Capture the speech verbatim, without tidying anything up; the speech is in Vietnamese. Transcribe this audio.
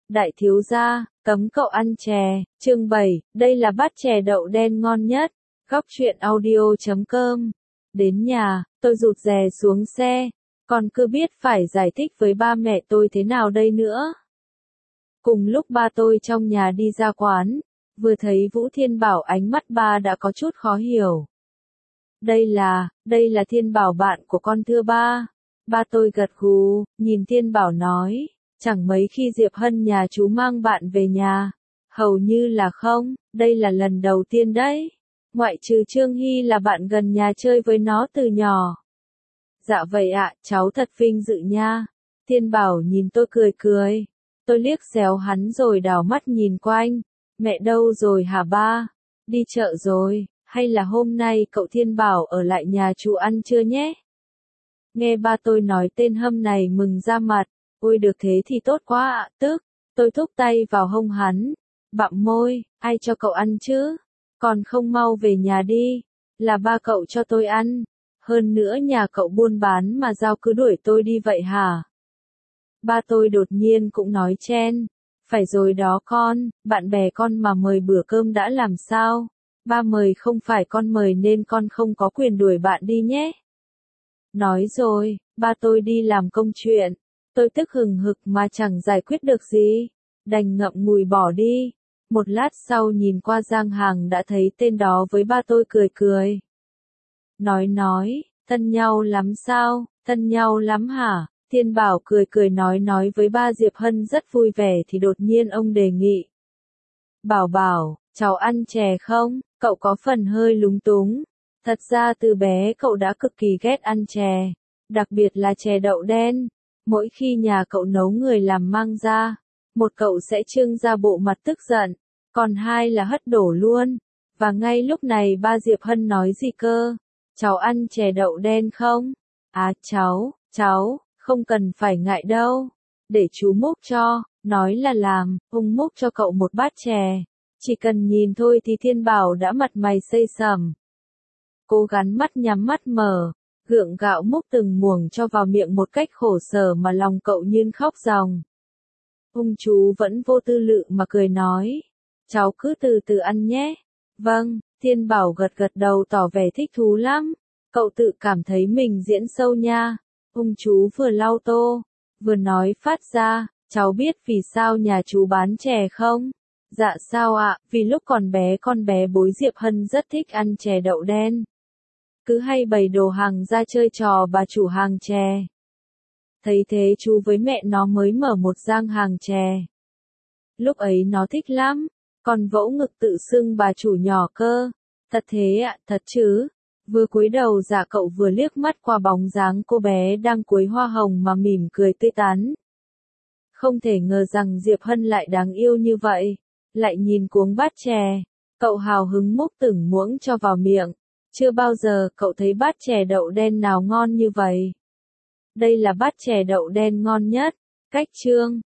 Đại thiếu gia, cấm cậu ăn chè, chương bảy, đây là bát chè đậu đen ngon nhất. Góc truyện audio chấm com. Đến nhà, tôi rụt rè xuống xe, còn cứ biết phải giải thích với ba mẹ tôi thế nào đây nữa. Cùng lúc ba tôi trong nhà đi ra quán, vừa thấy Vũ Thiên Bảo ánh mắt ba đã có chút khó hiểu. Đây là, đây là Thiên Bảo bạn của con thưa ba. Ba tôi gật gù, nhìn Thiên Bảo nói, chẳng mấy khi Diệp Hân nhà chú mang bạn về nhà. Hầu như là không, đây là lần đầu tiên đấy. Ngoại trừ Trương Hy là bạn gần nhà chơi với nó từ nhỏ. Dạ vậy ạ, cháu thật vinh dự nha. Thiên Bảo nhìn tôi cười cười. Tôi liếc xéo hắn rồi đảo mắt nhìn quanh. Mẹ đâu rồi hả ba? Đi chợ rồi, hay là hôm nay cậu Thiên Bảo ở lại nhà chú ăn trưa nhé? Nghe ba tôi nói tên Hâm này mừng ra mặt. Ôi được thế thì tốt quá ạ, tức. Tôi thúc tay vào hông hắn. Bặm môi, ai cho cậu ăn chứ? Còn không mau về nhà đi. Là ba cậu cho tôi ăn. Hơn nữa nhà cậu buôn bán mà giao cứ đuổi tôi đi vậy hả? Ba tôi đột nhiên cũng nói chen. Phải rồi đó con, bạn bè con mà mời bữa cơm đã làm sao? Ba mời không phải con mời nên con không có quyền đuổi bạn đi nhé. Nói rồi, ba tôi đi làm công chuyện. Tôi tức hừng hực mà chẳng giải quyết được gì. Đành ngậm ngùi bỏ đi. Một lát sau nhìn qua Giang Hàng đã thấy tên đó với ba tôi cười cười. Nói nói, thân nhau lắm sao, thân nhau lắm hả? Thiên Bảo cười cười nói nói với ba Diệp Hân rất vui vẻ thì đột nhiên ông đề nghị. Bảo bảo, cháu ăn chè không? Cậu có phần hơi lúng túng. Thật ra từ bé cậu đã cực kỳ ghét ăn chè. Đặc biệt là chè đậu đen. Mỗi khi nhà cậu nấu người làm mang ra, một cậu sẽ trưng ra bộ mặt tức giận, còn hai là hất đổ luôn. Và ngay lúc này ba Diệp Hân nói gì cơ? Cháu ăn chè đậu đen không? À cháu, cháu, không cần phải ngại đâu. Để chú múc cho, nói là làm, ông múc cho cậu một bát chè. Chỉ cần nhìn thôi thì Thiên Bảo đã mặt mày xây sẩm. Cố gắng mắt nhắm mắt mở, gượng gạo múc từng muỗng cho vào miệng một cách khổ sở mà lòng cậu như khóc ròng. Ông chú vẫn vô tư lự mà cười nói, cháu cứ từ từ ăn nhé. Vâng, Thiên Bảo gật gật đầu tỏ vẻ thích thú lắm. Cậu tự cảm thấy mình diễn sâu nha. Ông chú vừa lau tô, vừa nói phát ra, cháu biết vì sao nhà chú bán chè không? Dạ sao ạ, vì lúc còn bé con bé bối Diệp Hân rất thích ăn chè đậu đen. Cứ hay bày đồ hàng ra chơi trò bà chủ hàng chè. Thấy thế chú với mẹ nó mới mở một giang hàng chè. Lúc ấy nó thích lắm, còn vỗ ngực tự xưng bà chủ nhỏ cơ. Thật thế ạ, thật chứ. Vừa cúi đầu dạ cậu vừa liếc mắt qua bóng dáng cô bé đang cúi hoa hồng mà mỉm cười tươi tắn. Không thể ngờ rằng Diệp Hân lại đáng yêu như vậy. Lại nhìn cuống bát chè, cậu hào hứng múc từng muỗng cho vào miệng. Chưa bao giờ cậu thấy bát chè đậu đen nào ngon như vậy. Đây là bát chè đậu đen ngon nhất. Cách chương